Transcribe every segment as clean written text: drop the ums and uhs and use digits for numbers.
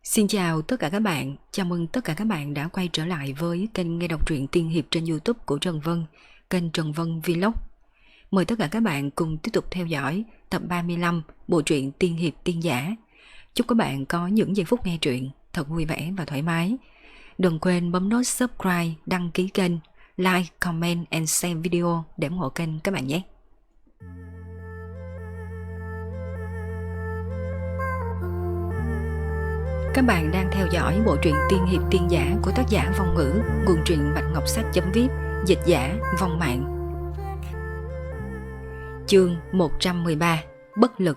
Xin chào tất cả các bạn, chào mừng tất cả các bạn đã quay trở lại với kênh nghe đọc truyện tiên hiệp trên YouTube của Trần Vân, kênh Trần Vân Vlog. Mời tất cả các bạn cùng tiếp tục theo dõi tập 35 bộ truyện tiên hiệp tiên giả. Chúc các bạn có những giây phút nghe truyện thật vui vẻ và thoải mái. Đừng quên bấm nút subscribe, đăng ký kênh, like, comment and share video để ủng hộ kênh các bạn nhé. Các bạn đang theo dõi bộ truyện tiên hiệp tiên giả của tác giả Vong Ngữ, nguồn truyện Bạch Ngọc Sách.vip, dịch giả Vong Mạng. Chương 113: Bất lực.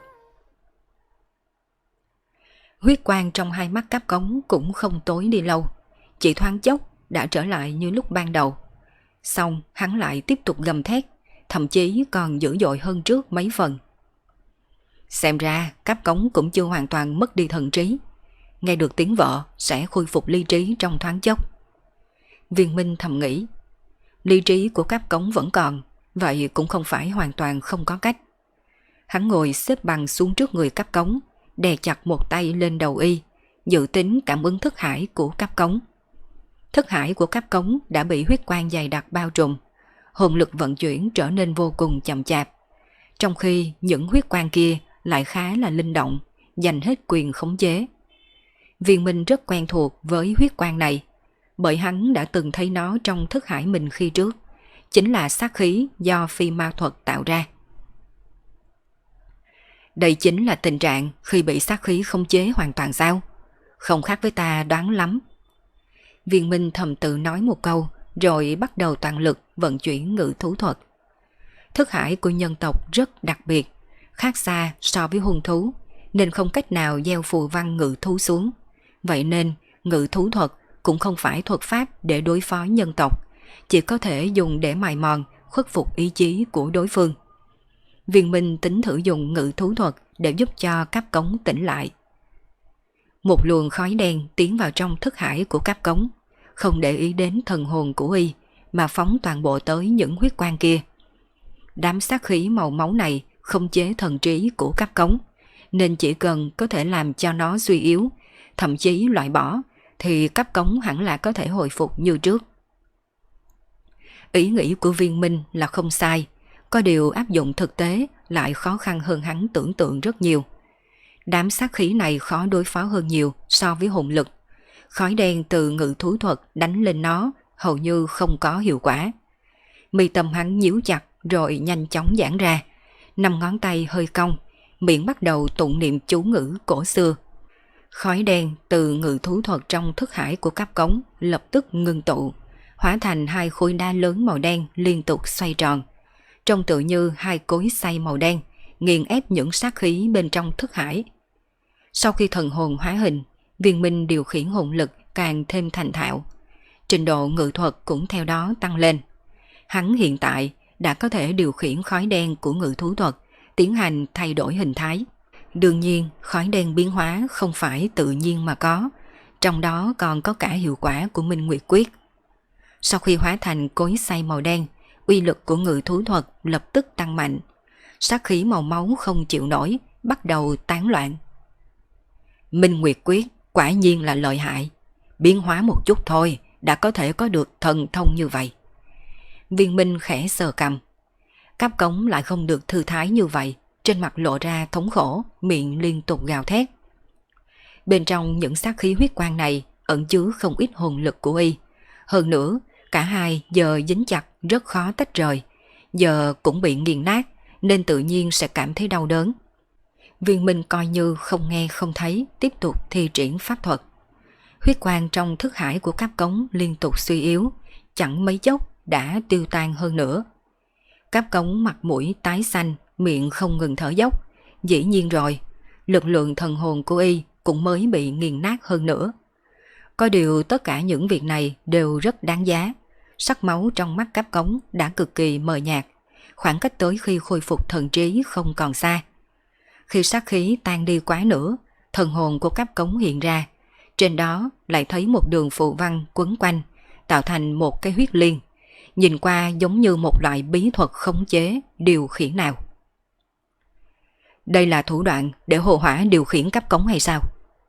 Huyết quang trong hai mắt Cáp Cống cũng không tối đi lâu, chỉ thoáng chốc đã trở lại như lúc ban đầu. Xong hắn lại tiếp tục gầm thét, thậm chí còn dữ dội hơn trước mấy phần. Xem ra Cáp Cống cũng chưa hoàn toàn mất đi thần trí. Nghe được tiếng vợ sẽ khôi phục lý trí trong thoáng chốc. Viên Minh thầm nghĩ, lý trí của Cáp Cống vẫn còn, vậy cũng không phải hoàn toàn không có cách. Hắn ngồi xếp bằng xuống trước người Cáp Cống, đè chặt một tay lên đầu y, dự tính cảm ứng thức hải của Cáp Cống. Thức hải của Cáp Cống đã bị huyết quang dày đặc bao trùm, hồn lực vận chuyển trở nên vô cùng chậm chạp, trong khi những huyết quang kia lại khá là linh động, giành hết quyền khống chế. Viên Minh rất quen thuộc với huyết quang này, bởi hắn đã từng thấy nó trong thức hải mình khi trước, chính là sát khí do phi ma thuật tạo ra. Đây chính là tình trạng khi bị sát khí khống chế hoàn toàn sao? Không khác với ta đoán lắm. Viên Minh thầm tự nói một câu, rồi bắt đầu toàn lực vận chuyển ngự thú thuật. Thức hải của nhân tộc rất đặc biệt, khác xa so với hung thú, nên không cách nào gieo phù văn ngự thú xuống. Vậy nên ngự thú thuật cũng không phải thuật pháp để đối phó nhân tộc, chỉ có thể dùng để mài mòn, khuất phục ý chí của đối phương. Viên Minh tính thử dùng ngự thú thuật để giúp cho Cáp Cống tỉnh lại. Một luồng khói đen tiến vào trong thức hải của Cáp Cống, không để ý đến thần hồn của y, mà phóng toàn bộ tới những huyết quang kia. Đám sát khí màu máu này không chế thần trí của Cáp Cống, nên chỉ cần có thể làm cho nó suy yếu, thậm chí loại bỏ, thì Cáp Cống hẳn là có thể hồi phục như trước. Ý nghĩ của Viên Minh là không sai, có điều áp dụng thực tế lại khó khăn hơn hắn tưởng tượng rất nhiều. Đám sát khí này khó đối phó hơn nhiều so với hồn lực. Khói đen từ ngự thú thuật đánh lên nó hầu như không có hiệu quả. Mi tâm hắn nhíu chặt rồi nhanh chóng giãn ra, 5 ngón tay hơi cong, miệng bắt đầu tụng niệm chú ngữ cổ xưa. Khói đen từ ngự thú thuật trong thức hải của Cáp Cống lập tức ngưng tụ, hóa thành hai khối đá lớn màu đen liên tục xoay tròn, trông tự như hai cối xay màu đen nghiền ép những sát khí bên trong thức hải. Sau khi thần hồn hóa hình, Viên Minh điều khiển hồn lực càng thêm thành thạo, trình độ ngự thuật cũng theo đó tăng lên. Hắn hiện tại đã có thể điều khiển khói đen của ngự thú thuật, tiến hành thay đổi hình thái. Đương nhiên, khói đen biến hóa không phải tự nhiên mà có, trong đó còn có cả hiệu quả của Minh Nguyệt Quyết. Sau khi hóa thành cối xay màu đen, uy lực của ngự thú thuật lập tức tăng mạnh. Sát khí màu máu không chịu nổi, bắt đầu tán loạn. Minh Nguyệt Quyết quả nhiên là lợi hại, biến hóa một chút thôi đã có thể có được thần thông như vậy. Viên Minh khẽ sờ cằm. Cáp Cống lại không được thư thái như vậy, trên mặt lộ ra thống khổ, miệng liên tục gào thét. Bên trong những sát khí huyết quang này ẩn chứa không ít hồn lực của y. Hơn nữa, cả hai giờ dính chặt rất khó tách rời, giờ cũng bị nghiền nát nên tự nhiên sẽ cảm thấy đau đớn. Viên Minh coi như không nghe không thấy, tiếp tục thi triển pháp thuật. Huyết quang trong thức hải của Cáp Cống liên tục suy yếu, chẳng mấy chốc đã tiêu tan hơn nữa. Cáp Cống mặt mũi tái xanh, miệng không ngừng thở dốc. Dĩ nhiên rồi, lực lượng thần hồn của y cũng mới bị nghiền nát hơn nữa. Có điều tất cả những việc này đều rất đáng giá. Sắc máu trong mắt Cáp Cống đã cực kỳ mờ nhạt, khoảng cách tới khi khôi phục thần trí không còn xa. Khi sát khí tan đi quá nữa, thần hồn của Cáp Cống hiện ra, trên đó lại thấy một đường phù văn quấn quanh, tạo thành một cái huyết liên, nhìn qua giống như một loại bí thuật khống chế, điều khiển nào. Đây là thủ đoạn để hồ hỏa điều khiển Cáp Cống hay sao?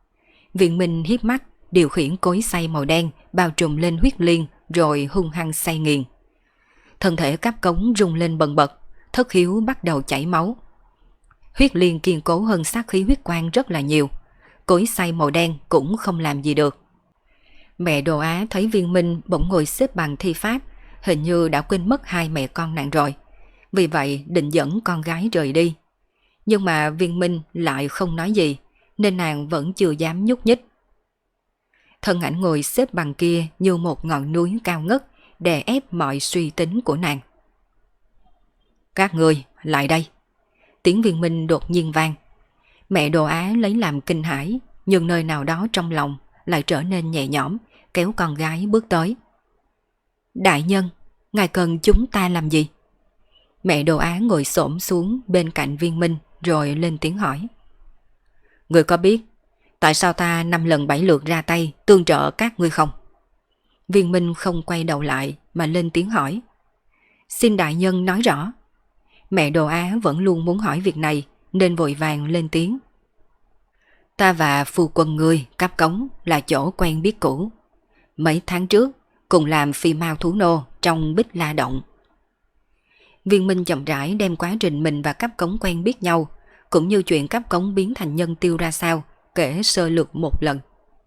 Viên Minh hiếp mắt, điều khiển cối xay màu đen bao trùm lên huyết liên rồi hung hăng xay nghiền. Thân thể cáp cống rung lên bần bật, thất hiếu bắt đầu chảy máu. Huyết liên kiên cố hơn sát khí huyết quang rất là nhiều, cối xay màu đen cũng không làm gì được. Mẹ Đồ Á thấy Viên Minh bỗng ngồi xếp bằng thi pháp, hình như đã quên mất hai mẹ con nàng rồi, vì vậy định dẫn con gái rời đi. Nhưng mà Viên Minh lại không nói gì, nên nàng vẫn chưa dám nhúc nhích. Thân ảnh ngồi xếp bằng kia như một ngọn núi cao ngất, đè ép mọi suy tính của nàng. Các người lại đây. Tiếng Viên Minh đột nhiên vang. Mẹ Đồ Á lấy làm kinh hãi, nhưng nơi nào đó trong lòng lại trở nên nhẹ nhõm, kéo con gái bước tới. Đại nhân, ngài cần chúng ta làm gì? Mẹ Đồ Á ngồi xổm xuống bên cạnh Viên Minh rồi lên tiếng hỏi. Người có biết tại sao ta 5 lần 7 lượt ra tay tương trợ các ngươi không? Viên Minh không quay đầu lại mà lên tiếng hỏi. Xin đại nhân nói rõ. Mẹ Đồ Á vẫn luôn muốn hỏi việc này nên vội vàng lên tiếng. Ta và phu quân ngươi Cáp Cống là chỗ quen biết cũ. Mấy tháng trước cùng làm phi mao thú nô trong Bích La Động. Viên Minh chậm rãi đem quá trình mình và Cáp Cống quen biết nhau, cũng như chuyện Cáp Cống biến thành nhân tiêu ra sao, kể sơ lược một lần.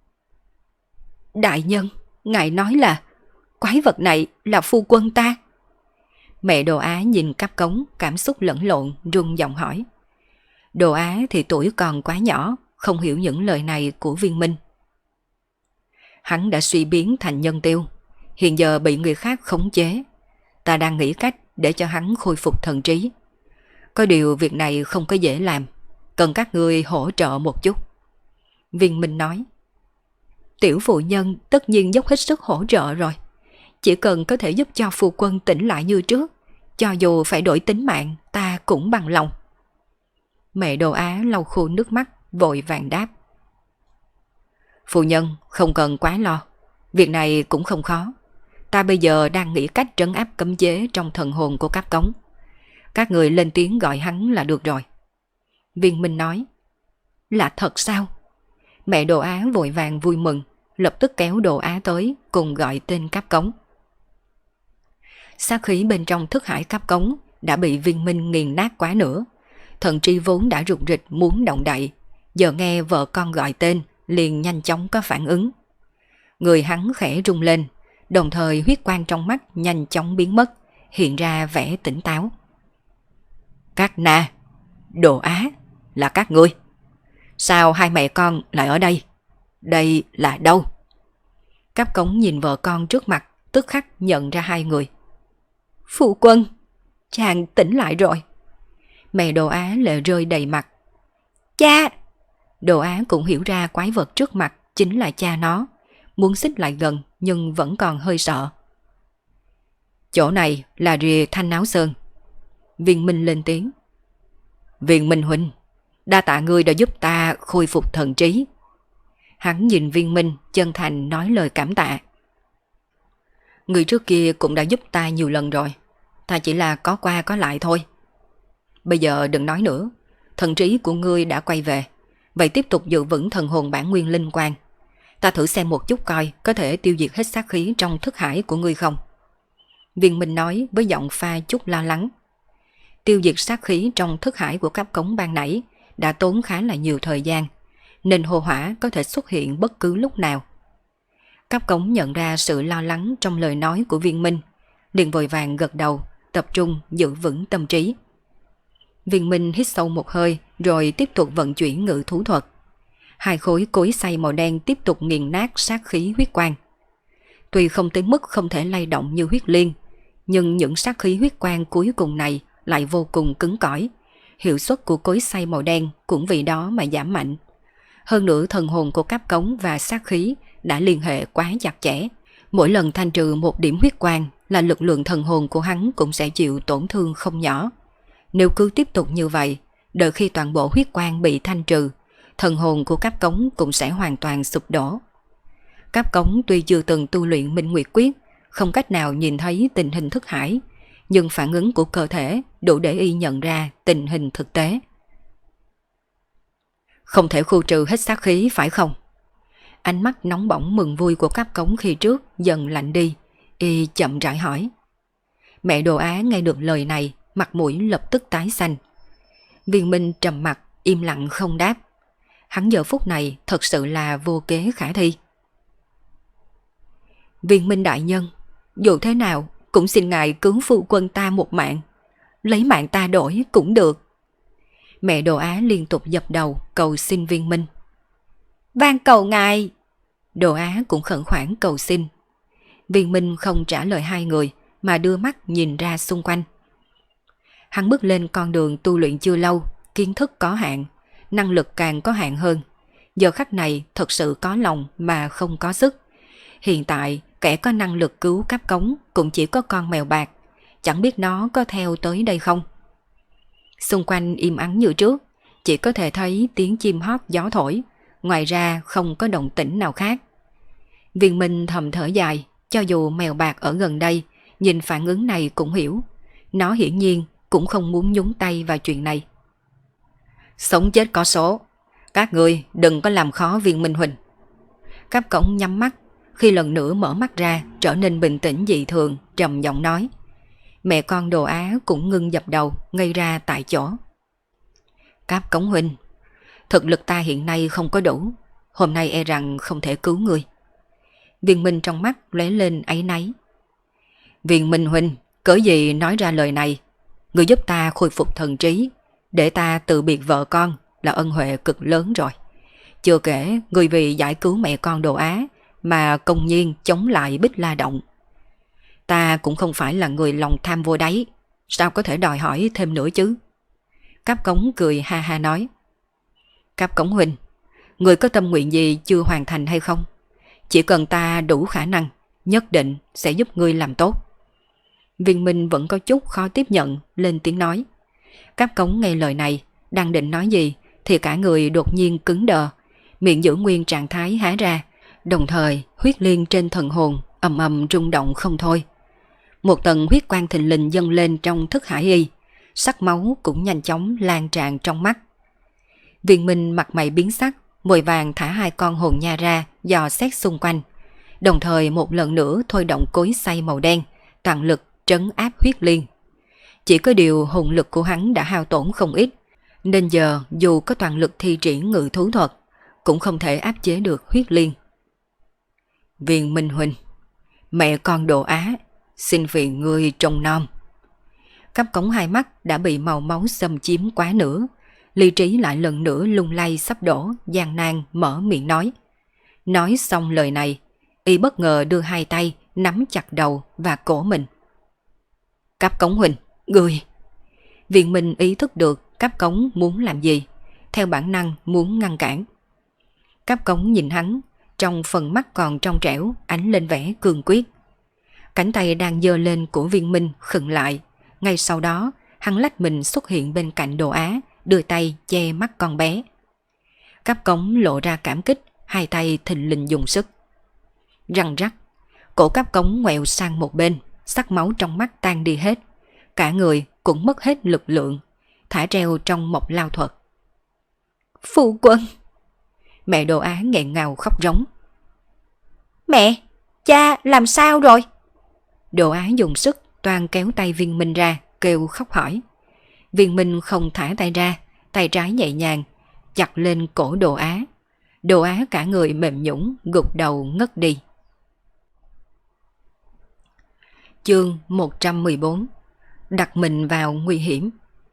Đại nhân, ngài nói là quái vật này là phu quân ta. Mẹ Đồ Á nhìn Cáp Cống cảm xúc lẫn lộn, run giọng hỏi. Đồ Á thì tuổi còn quá nhỏ, không hiểu những lời này của Viên Minh. Hắn đã suy biến thành nhân tiêu, hiện giờ bị người khác khống chế. Ta đang nghĩ cách để cho hắn khôi phục thần trí. Có điều việc này không có dễ làm, cần các ngươi hỗ trợ một chút. Viên Minh nói. Tiểu phụ nhân tất nhiên dốc hết sức hỗ trợ rồi. Chỉ cần có thể giúp cho phu quân tỉnh lại như trước, cho dù phải đổi tính mạng, ta cũng bằng lòng. Mẹ Đồ Á lau khô nước mắt, vội vàng đáp. Phu nhân không cần quá lo, việc này cũng không khó. Ta bây giờ đang nghĩ cách trấn áp cấm chế trong thần hồn của Cáp Cống. Các người lên tiếng gọi hắn là được rồi. Viên Minh nói. Là thật sao? Mẹ Đồ Á vội vàng vui mừng, lập tức kéo Đồ Á tới cùng gọi tên Cáp Cống. Sát khí bên trong thức hải Cáp Cống đã bị Viên Minh nghiền nát quá nữa. Thần tri vốn đã rụt rịch muốn động đậy, giờ nghe vợ con gọi tên liền nhanh chóng có phản ứng. Người hắn khẽ rung lên, đồng thời huyết quang trong mắt nhanh chóng biến mất, hiện ra vẻ tỉnh táo. Các na, Đồ Á, là các ngươi. Sao hai mẹ con lại ở đây? Đây là đâu? Cáp Cống nhìn vợ con trước mặt, tức khắc nhận ra hai người. Phu quân, chàng tỉnh lại rồi. Mẹ Đồ Á lệ rơi đầy mặt. Cha! Đồ Á cũng hiểu ra quái vật trước mặt chính là cha nó, muốn xích lại gần nhưng vẫn còn hơi sợ. Chỗ này là rìa Thanh Áo Sơn. Viên Minh lên tiếng. Viên Minh huynh, đa tạ ngươi đã giúp ta khôi phục thần trí. Hắn nhìn Viên Minh chân thành nói lời cảm tạ. Người trước kia cũng đã giúp ta nhiều lần rồi, ta chỉ là có qua có lại thôi. Bây giờ đừng nói nữa, thần trí của ngươi đã quay về, vậy tiếp tục giữ vững thần hồn bản nguyên linh quang. Ta thử xem một chút coi có thể tiêu diệt hết sát khí trong thức hải của ngươi không. Viên Minh nói với giọng pha chút lo lắng. Tiêu diệt sát khí trong thức hải của Cáp Cống ban nãy đã tốn khá là nhiều thời gian, nên hồ hỏa có thể xuất hiện bất cứ lúc nào. Cáp Cống nhận ra sự lo lắng trong lời nói của Viên Minh, liền vội vàng gật đầu, tập trung giữ vững tâm trí. Viên Minh hít sâu một hơi rồi tiếp tục vận chuyển ngự thú thuật. Hai khối cối xay màu đen tiếp tục nghiền nát sát khí huyết quang. Tuy không tới mức không thể lay động như huyết liên, nhưng những sát khí huyết quang cuối cùng này lại vô cùng cứng cỏi. Hiệu suất của cối xay màu đen cũng vì đó mà giảm mạnh. Hơn nữa thần hồn của Cáp Cống và sát khí đã liên hệ quá chặt chẽ. Mỗi lần thanh trừ một điểm huyết quang là lực lượng thần hồn của hắn cũng sẽ chịu tổn thương không nhỏ. Nếu cứ tiếp tục như vậy, đợi khi toàn bộ huyết quang bị thanh trừ, thần hồn của Cáp Cống cũng sẽ hoàn toàn sụp đổ. Cáp Cống tuy chưa từng tu luyện Minh Nguyệt Quyết, không cách nào nhìn thấy tình hình thức hải, nhưng phản ứng của cơ thể đủ để y nhận ra tình hình thực tế. Không thể khu trừ hết sát khí phải không? Ánh mắt nóng bỏng mừng vui của Cáp Cống khi trước dần lạnh đi, y chậm rãi hỏi. Mẹ Đồ Á nghe được lời này, mặt mũi lập tức tái xanh. Viên Minh trầm mặt, im lặng không đáp. Hắn giờ phút này thật sự là vô kế khả thi. Viên Minh đại nhân, dù thế nào cũng xin ngài cứu phu quân ta một mạng. Lấy mạng ta đổi cũng được. Mẹ Đồ Á liên tục dập đầu cầu xin Viên Minh. Van cầu ngài. Đồ Á cũng khẩn khoản cầu xin. Viên Minh không trả lời hai người mà đưa mắt nhìn ra xung quanh. Hắn bước lên con đường tu luyện chưa lâu, kiến thức có hạn, năng lực càng có hạn hơn. Giờ khắc này thật sự có lòng mà không có sức. Hiện tại kẻ có năng lực cứu Cáp Cống cũng chỉ có con mèo bạc, chẳng biết nó có theo tới đây không. Xung quanh im ắng như trước, chỉ có thể thấy tiếng chim hót gió thổi, ngoài ra không có động tĩnh nào khác. Viên Minh thầm thở dài, cho dù mèo bạc ở gần đây, nhìn phản ứng này cũng hiểu. Nó hiển nhiên cũng không muốn nhúng tay vào chuyện này. Sống chết có số, các người đừng có làm khó Viên Minh huynh. Cáp Cống nhắm mắt, khi lần nữa mở mắt ra trở nên bình tĩnh dị thường, trầm giọng nói. Mẹ con Đồ Á cũng ngưng dập đầu, ngây ra tại chỗ. Cáp Cống huynh, thực lực ta hiện nay không có đủ, hôm nay e rằng không thể cứu người. Viên Minh trong mắt lóe lên áy náy. Viên Minh huynh, cớ gì nói ra lời này? Người giúp ta khôi phục thần trí, để ta từ biệt vợ con là ân huệ cực lớn rồi. Chưa kể người vì giải cứu mẹ con Đồ Á mà công nhiên chống lại Bích La Động. Ta cũng không phải là người lòng tham vô đáy, sao có thể đòi hỏi thêm nữa chứ? Cáp Cống cười ha ha nói. Cáp Cống huynh, người có tâm nguyện gì chưa hoàn thành hay không? Chỉ cần ta đủ khả năng, nhất định sẽ giúp ngươi làm tốt. Viên Minh vẫn có chút khó tiếp nhận, lên tiếng nói. Cáp Cống nghe lời này, đang định nói gì thì cả người đột nhiên cứng đờ, miệng giữ nguyên trạng thái há ra, đồng thời huyết liên trên thần hồn ầm ầm rung động không thôi. Một tầng huyết quang thình lình dâng lên trong thức hải y, sắc máu cũng nhanh chóng lan tràn trong mắt. Viên Minh mặt mày biến sắc, vội vàng thả hai con hồn nha ra dò xét xung quanh, đồng thời một lần nữa thôi động cối xay màu đen, toàn lực trấn áp huyết liên. Chỉ có điều hồn lực của hắn đã hao tổn không ít, nên giờ dù có toàn lực thi triển ngự thú thuật, cũng không thể áp chế được huyết liên. Viên Minh huynh, mẹ con Đồ Á, xin phiền ngươi trông nom. Cáp Cống hai mắt đã bị màu máu xâm chiếm quá nữa, lý trí lại lần nữa lung lay sắp đổ, gian nan mở miệng nói. Nói xong lời này, y bất ngờ đưa hai tay nắm chặt đầu và cổ mình. Cáp Cống huynh, ngươi! Viên Minh ý thức được Cáp Cống muốn làm gì, theo bản năng muốn ngăn cản. Cáp Cống nhìn hắn, trong phần mắt còn trong trẻo ánh lên vẻ cương quyết. Cánh tay đang giơ lên của Viên Minh khựng lại, ngay sau đó hắn lách mình xuất hiện bên cạnh Đồ Á, đưa tay che mắt con bé. Cáp Cống lộ ra cảm kích, hai tay thình lình dùng sức. Răng rắc, cổ Cáp Cống ngoẹo sang một bên, sắc máu trong mắt tan đi hết, cả người cũng mất hết lực lượng, thả treo trong một lao thuật. Phu quân! Mẹ Đồ Á nghẹn ngào khóc rống. Mẹ! Cha làm sao rồi? Đồ Á dùng sức toàn kéo tay Viên Minh ra, kêu khóc hỏi. Viên Minh không thả tay ra, tay trái nhẹ nhàng chặt lên cổ Đồ Á. Đồ Á cả người mềm nhũn, gục đầu ngất đi. Chương 114. Đặt mình vào nguy hiểm.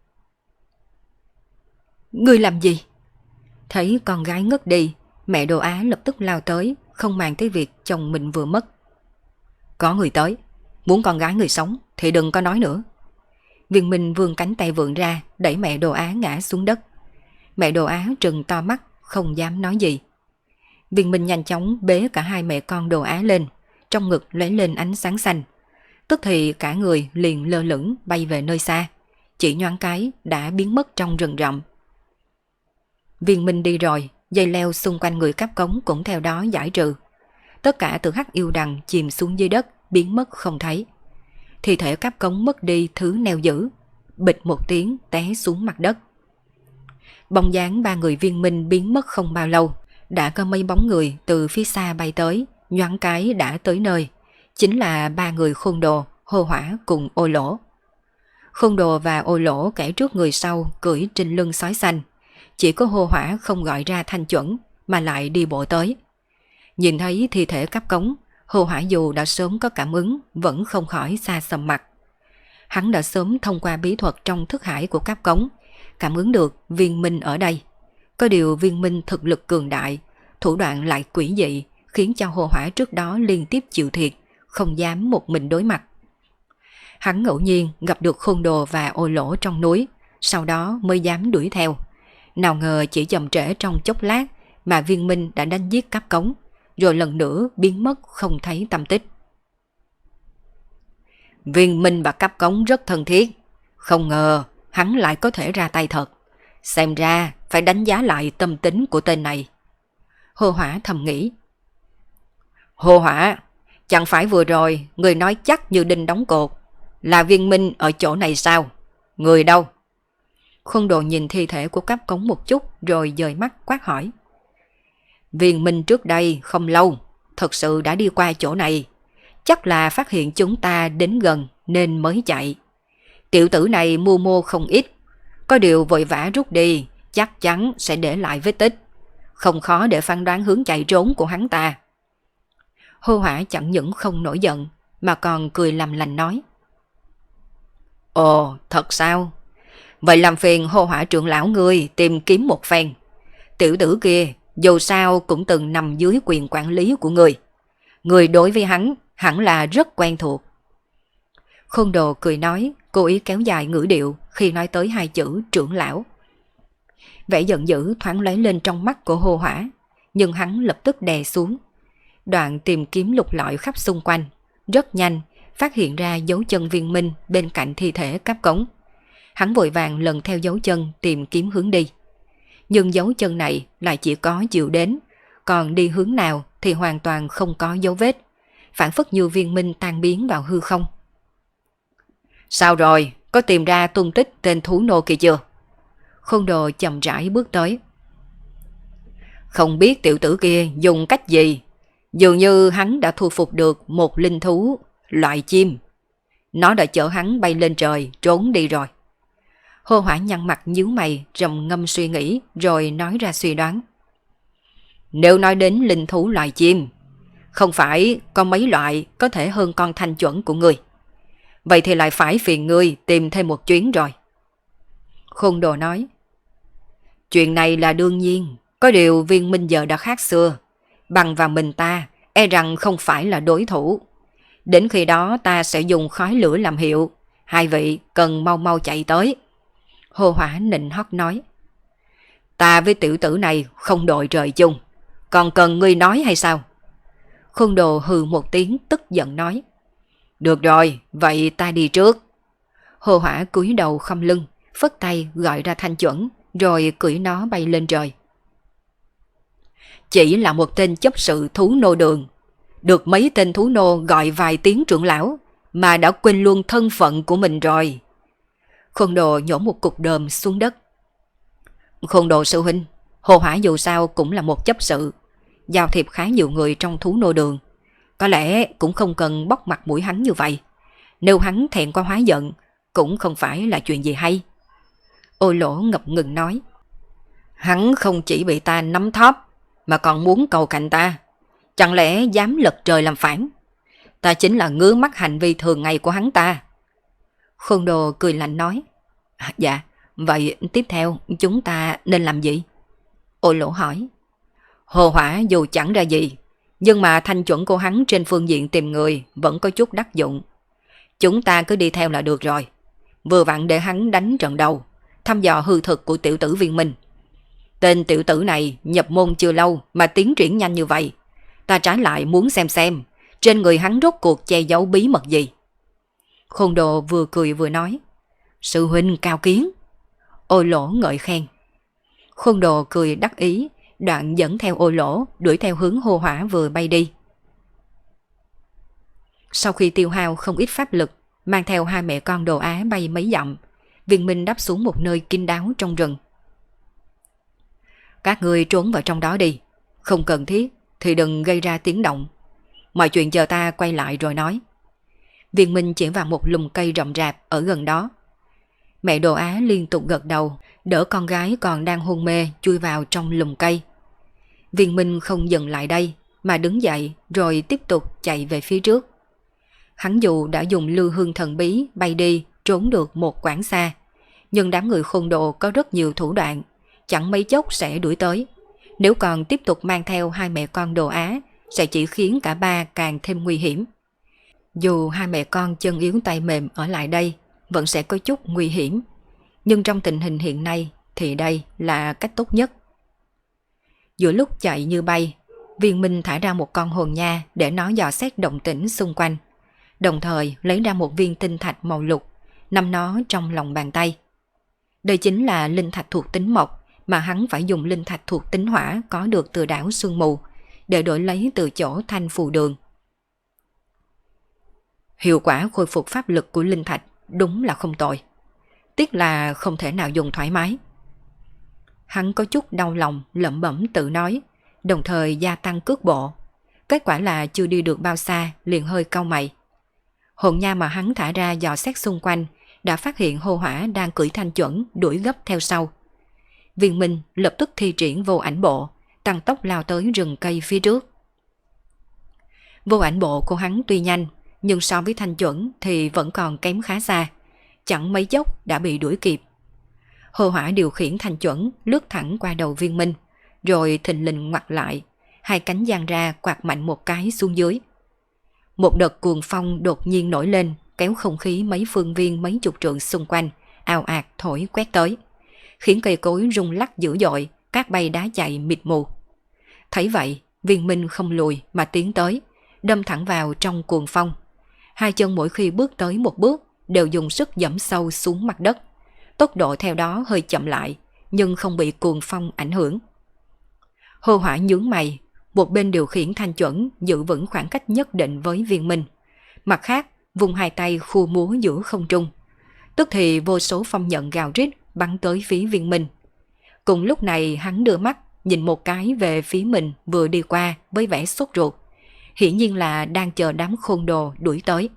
Ngươi làm gì? Thấy con gái ngất đi, mẹ Đồ Á lập tức lao tới, không màng tới việc chồng mình vừa mất. Có người tới, muốn con gái người sống thì đừng có nói nữa. Viên Minh vươn cánh tay vươn ra, đẩy mẹ Đồ Á ngã xuống đất. Mẹ Đồ Á trừng to mắt, không dám nói gì. Viên Minh nhanh chóng bế cả hai mẹ con Đồ Á lên, trong ngực lóe lên ánh sáng xanh. Tức thì cả người liền lơ lửng bay về nơi xa, chỉ nhoáng cái đã biến mất trong rừng rậm. Viên Minh đi rồi, dây leo xung quanh người Cáp Cống cũng theo đó giải trừ. Tất cả từ hắc yêu đằng chìm xuống dưới đất, biến mất không thấy. Thi thể Cáp Cống mất đi thứ neo giữ, bịch một tiếng té xuống mặt đất. Bóng dáng ba người Viên Minh biến mất không bao lâu, Đã có mấy bóng người từ phía xa bay tới, nhoáng cái đã tới nơi. Chính là ba người Khôn Đồ, Hô Hỏa cùng Ô Lỗ. Khôn Đồ và Ô Lỗ kẻ trước người sau cưỡi trên lưng sói xanh. Chỉ có Hô Hỏa không gọi ra thanh chuẩn mà lại đi bộ tới. Nhìn thấy thi thể cắp cống, Hô Hỏa dù đã sớm có cảm ứng vẫn không khỏi xa sầm mặt. Hắn đã sớm thông qua bí thuật trong thức hải của cáp cống, cảm ứng được viên minh ở đây. Có điều viên minh thực lực cường đại, thủ đoạn lại quỷ dị, khiến cho Hồ Hỏa trước đó liên tiếp chịu thiệt, không dám một mình đối mặt. Hắn ngẫu nhiên gặp được Khôn Đồ và Ô Lỗ trong núi, sau đó mới dám đuổi theo. Nào ngờ chỉ chậm trễ trong chốc lát mà viên minh đã đánh giết cáp cống, rồi lần nữa biến mất không thấy tăm tích. Viên minh và cáp cống rất thân thiết, không ngờ hắn lại có thể ra tay thật. Xem ra phải đánh giá lại tâm tính của tên này. Hồ Hỏa thầm nghĩ. Hồ Hỏa, chẳng phải vừa rồi người nói chắc như đinh đóng cột là viên minh ở chỗ này sao? Người đâu? Khôn Đồ nhìn thi thể của cáp cống một chút rồi dời mắt quát hỏi. Viên minh trước đây không lâu thật sự đã đi qua chỗ này, chắc là phát hiện chúng ta đến gần nên mới chạy. Tiểu tử này mưu mô không ít, có điều vội vã rút đi, chắc chắn sẽ để lại vết tích. Không khó để phán đoán hướng chạy trốn của hắn ta. Hô Hỏa chẳng những không nổi giận mà còn cười làm lành nói. Ồ, thật sao? Vậy làm phiền Hô Hỏa trưởng lão ngươi tìm kiếm một phen. Tiểu tử kia dù sao cũng từng nằm dưới quyền quản lý của ngươi. Ngươi đối với hắn hẳn là rất quen thuộc. Khôn Đồ cười nói, cố ý kéo dài ngữ điệu khi nói tới hai chữ trưởng lão. Vẻ giận dữ thoáng lóe lên trong mắt của Hô Hỏa, nhưng hắn lập tức đè xuống. Đoạn tìm kiếm lục lọi khắp xung quanh, rất nhanh phát hiện ra dấu chân viên minh bên cạnh thi thể cáp cống. Hắn vội vàng lần theo dấu chân tìm kiếm hướng đi. Nhưng dấu chân này lại chỉ có chiều đến, còn đi hướng nào thì hoàn toàn không có dấu vết, phản phất như viên minh tan biến vào hư không. Sao rồi, có tìm ra tung tích tên thú nô kia chưa? Khôn Đồ chậm rãi bước tới. Không biết tiểu tử kia dùng cách gì, dường như hắn đã thu phục được một linh thú, loại chim. Nó đã chở hắn bay lên trời, trốn đi rồi. Hô Hỏa nhăn mặt nhíu mày, trầm ngâm suy nghĩ, rồi nói ra suy đoán. Nếu nói đến linh thú loài chim, không phải có mấy loại có thể hơn con thanh chuẩn của ngươi. Vậy thì lại phải phiền ngươi tìm thêm một chuyến rồi. Khôn Đồ nói. Chuyện này là đương nhiên, có điều viên minh giờ đã khác xưa. Bằng vào mình ta, e rằng không phải là đối thủ. Đến khi đó ta sẽ dùng khói lửa làm hiệu, hai vị cần mau mau chạy tới. Hồ Hỏa nịnh hót nói. Ta với tiểu tử này không đội trời chung, còn cần ngươi nói hay sao? Khôn Đồ hừ một tiếng tức giận nói. Được rồi, vậy ta đi trước. Hồ Hỏa cúi đầu khom lưng, phất tay gọi ra thanh chuẩn, rồi cưỡi nó bay lên trời. Chỉ là một tên chấp sự thú nô đường, được mấy tên thú nô gọi vài tiếng trưởng lão, mà đã quên luôn thân phận của mình rồi. Khôn Đồ nhổ một cục đờm xuống đất. Khôn Đồ sư huynh, Hồ Hỏa dù sao cũng là một chấp sự, giao thiệp khá nhiều người trong thú nô đường. Có lẽ cũng không cần bóc mặt mũi hắn như vậy. Nếu hắn thẹn quá hóa giận, cũng không phải là chuyện gì hay. Ô Lỗ ngập ngừng nói. Hắn không chỉ bị ta nắm thóp, mà còn muốn cầu cạnh ta. Chẳng lẽ dám lật trời làm phản? Ta chính là ngứa mắt hành vi thường ngày của hắn ta. Khôn Đồ cười lạnh nói. Dạ, vậy tiếp theo chúng ta nên làm gì? Ô Lỗ hỏi. Hồ Hỏa dù chẳng ra gì, nhưng mà thanh chuẩn của hắn trên phương diện tìm người vẫn có chút đắc dụng. Chúng ta cứ đi theo là được rồi. Vừa vặn để hắn đánh trận đầu, thăm dò hư thực của tiểu tử viên minh. Tên tiểu tử này nhập môn chưa lâu mà tiến triển nhanh như vậy. Ta trái lại muốn xem trên người hắn rốt cuộc che giấu bí mật gì. Khôn Đồ vừa cười vừa nói. Sư huynh cao kiến. Ô Lỗ ngợi khen. Khôn Đồ cười đắc ý, đoạn dẫn theo Ô Lỗ đuổi theo hướng Hô Hỏa vừa bay đi. Sau khi tiêu hao không ít pháp lực, mang theo hai mẹ con Đồ Á bay mấy dặm, viên minh đáp xuống một nơi kín đáo trong rừng. Các ngươi trốn vào trong đó đi, Không cần thiết thì đừng gây ra tiếng động. Mọi chuyện chờ ta quay lại rồi nói. Viên Minh chỉ vào một lùm cây rậm rạp ở gần đó. Mẹ Đồ Á liên tục gật đầu, đỡ con gái còn đang hôn mê chui vào trong lùm cây. Viên Minh không dừng lại đây mà đứng dậy rồi tiếp tục chạy về phía trước. Hắn dù đã dùng lưu hương thần bí bay đi trốn được một quãng xa, nhưng đám người khôn đồ có rất nhiều thủ đoạn, chẳng mấy chốc sẽ đuổi tới. Nếu còn tiếp tục mang theo hai mẹ con Đồ Á sẽ chỉ khiến cả ba càng thêm nguy hiểm. Dù hai mẹ con chân yếu tay mềm ở lại đây vẫn sẽ có chút nguy hiểm, nhưng trong tình hình hiện nay thì đây là cách tốt nhất. Giữa lúc chạy như bay, Viên Minh thả ra một con hồn nha để nó dò xét động tĩnh xung quanh, đồng thời lấy ra một viên tinh thạch màu lục, nắm nó trong lòng bàn tay. Đây chính là linh thạch thuộc tính mộc mà hắn phải dùng linh thạch thuộc tính hỏa có được từ đảo Sương Mù để đổi lấy từ chỗ Thanh Phù Đường. Hiệu quả khôi phục pháp lực của linh thạch đúng là không tồi, tiếc là không thể nào dùng thoải mái. Hắn có chút đau lòng lẩm bẩm tự nói, đồng thời gia tăng cước bộ. Kết quả là chưa đi được bao xa liền hơi cau mày. Hồn nha mà hắn thả ra dò xét xung quanh đã phát hiện Hô Hỏa đang cưỡi Thanh Chuẩn đuổi gấp theo sau. Viên Minh lập tức thi triển vô ảnh bộ, tăng tốc lao tới rừng cây phía trước. Vô ảnh bộ của hắn tuy nhanh, nhưng so với Thanh Chuẩn thì vẫn còn kém khá xa, chẳng mấy chốc đã bị đuổi kịp. Hô Hỏa điều khiển Thanh Chuẩn lướt thẳng qua đầu Viên Minh, rồi thình lình ngoặt lại, hai cánh dang ra quạt mạnh một cái xuống dưới. Một đợt cuồng phong đột nhiên nổi lên, kéo không khí mấy phương viên mấy chục trượng xung quanh, ào ạt thổi quét tới, khiến cây cối rung lắc dữ dội, cát bay đá chạy mịt mù. Thấy vậy, Viên Minh không lùi mà tiến tới, đâm thẳng vào trong cuồng phong. Hai chân mỗi khi bước tới một bước đều dùng sức dẫm sâu xuống mặt đất. Tốc độ theo đó hơi chậm lại, nhưng không bị cuồng phong ảnh hưởng. Hô Hỏa nhướng mày, một bên điều khiển Thanh Chuẩn giữ vững khoảng cách nhất định với Viên Minh, mặt khác vùng hai tay khu múa giữa không trung. Tức thì vô số phong nhận gào rít bắn tới phía Viên Minh. Cùng lúc này hắn đưa mắt nhìn một cái về phía mình vừa đi qua với vẻ sốt ruột, hiển nhiên là đang chờ đám khôn đồ đuổi tới.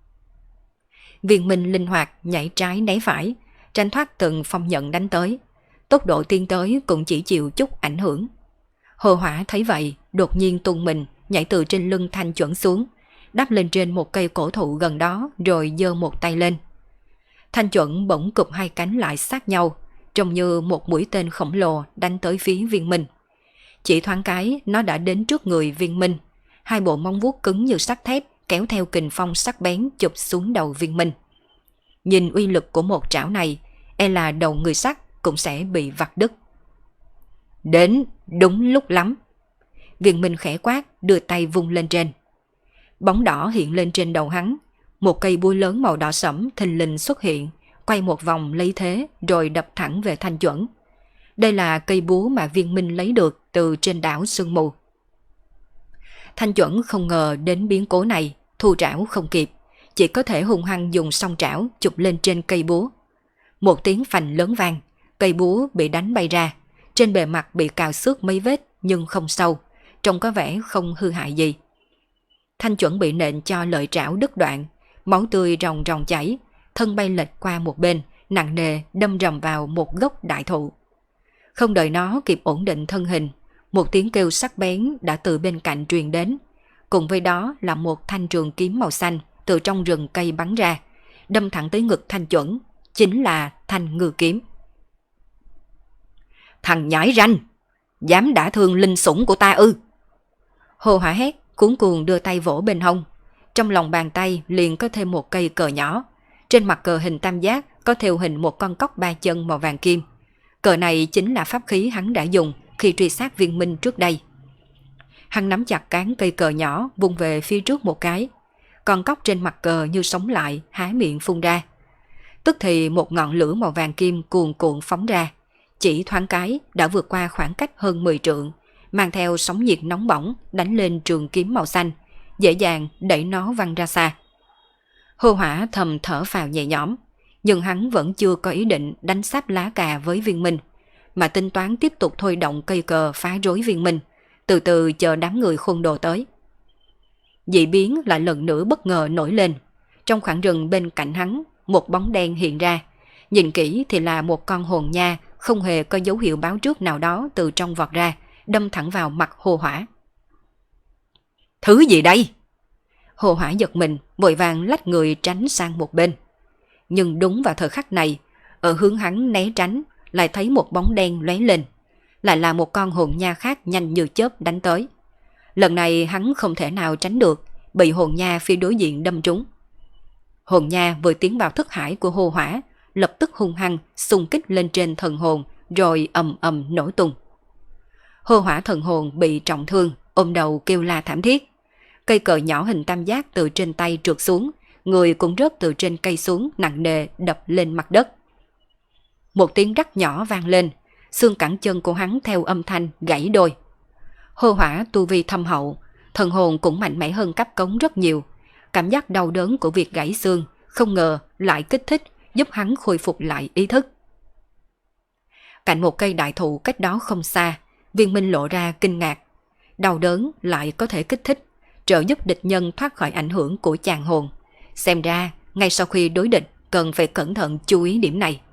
Viên Minh linh hoạt nhảy trái né phải, tranh thoát từng phong nhận đánh tới. Tốc độ tiến tới cũng chỉ chịu chút ảnh hưởng. Hồ Hỏa thấy vậy, đột nhiên tung mình nhảy từ trên lưng Thanh Chuẩn xuống, đáp lên trên một cây cổ thụ gần đó rồi giơ một tay lên. Thanh Chuẩn bỗng cụp hai cánh lại sát nhau, trông như một mũi tên khổng lồ đánh tới phía Viên Minh. Chỉ thoáng cái nó đã đến trước người Viên Minh, hai bộ móng vuốt cứng như sắt thép kéo theo kình phong sắc bén chụp xuống đầu Viên Minh. Nhìn uy lực của một trảo này, e là đầu người sắt cũng sẽ bị vặt đứt. Đến đúng lúc lắm. Viên Minh khẽ quát, đưa tay vung lên trên. Bóng đỏ hiện lên trên đầu hắn, một cây búa lớn màu đỏ sẫm thình lình xuất hiện, quay một vòng lấy thế rồi đập thẳng về Thanh Chuẩn. Đây là cây búa mà Viên Minh lấy được từ trên đảo Sương Mù. Thanh Chuẩn không ngờ đến biến cố này, thu trảo không kịp, chỉ có thể hung hăng dùng song trảo chụp lên trên cây búa. Một tiếng phành lớn vang, cây búa bị đánh bay ra, trên bề mặt bị cào xước mấy vết nhưng không sâu, trông có vẻ không hư hại gì. Thanh Chuẩn bị nện cho lợi trảo đứt đoạn, máu tươi ròng ròng chảy, thân bay lệch qua một bên, nặng nề đâm rầm vào một gốc đại thụ. Không đợi nó kịp ổn định thân hình, một tiếng kêu sắc bén đã từ bên cạnh truyền đến, cùng với đó là một thanh trường kiếm màu xanh từ trong rừng cây bắn ra, đâm thẳng tới ngực Thanh Chuẩn, chính là thanh ngư kiếm. Thằng nhãi ranh, dám đả thương linh sủng của ta ư? Hồ Hỏa hét, cuống cuồng đưa tay vỗ bên hông. Trong lòng bàn tay liền có thêm một cây cờ nhỏ, trên mặt cờ hình tam giác có thêu hình một con cóc ba chân màu vàng kim. Cờ này chính là pháp khí hắn đã dùng khi truy sát Viên Minh trước đây. Hắn nắm chặt cán cây cờ nhỏ vung về phía trước một cái, con cóc trên mặt cờ như sống lại, há miệng phun ra. Tức thì một ngọn lửa màu vàng kim cuồn cuộn phóng ra, chỉ thoáng cái đã vượt qua khoảng cách hơn 10 trượng, mang theo sóng nhiệt nóng bỏng đánh lên trường kiếm màu xanh, dễ dàng đẩy nó văng ra xa. Hô Hỏa thầm thở phào nhẹ nhõm, nhưng hắn vẫn chưa có ý định đánh sáp lá cà với Viên Minh, mà tính toán tiếp tục thôi động cây cờ phá rối Viên Minh, từ từ chờ đám người khôn đồ tới. Dị biến lại lần nữa bất ngờ nổi lên. Trong khoảng rừng bên cạnh hắn, một bóng đen hiện ra. Nhìn kỹ thì là một con hồn nha, không hề có dấu hiệu báo trước nào đó từ trong vọt ra, đâm thẳng vào mặt Hồ Hỏa. Thứ gì đây? Hồ Hỏa giật mình, vội vàng lách người tránh sang một bên. Nhưng đúng vào thời khắc này, ở hướng hắn né tránh, lại thấy một bóng đen lóe lên. Lại là một con hồn nha khác nhanh như chớp đánh tới. Lần này hắn không thể nào tránh được, bị hồn nha phía đối diện đâm trúng. Hồn nha vừa tiến vào thức hải của Hồ Hỏa, lập tức hung hăng xung kích lên trên thần hồn, rồi ầm ầm nổ tung. Hồ Hỏa thần hồn bị trọng thương, ôm đầu kêu la thảm thiết. Cây cờ nhỏ hình tam giác từ trên tay trượt xuống, người cũng rớt từ trên cây xuống nặng nề đập lên mặt đất. Một tiếng rắc nhỏ vang lên, xương cẳng chân của hắn theo âm thanh gãy đôi. Hồ Hỏa tu vi thâm hậu, thần hồn cũng mạnh mẽ hơn cấp cống rất nhiều. Cảm giác đau đớn của việc gãy xương không ngờ lại kích thích giúp hắn khôi phục lại ý thức. Cạnh một cây đại thụ cách đó không xa, Viên Minh lộ ra kinh ngạc. Đau đớn lại có thể kích thích, trợ giúp địch nhân thoát khỏi ảnh hưởng của chàng hồn. Xem ra, ngay sau khi đối địch, cần phải cẩn thận chú ý điểm này.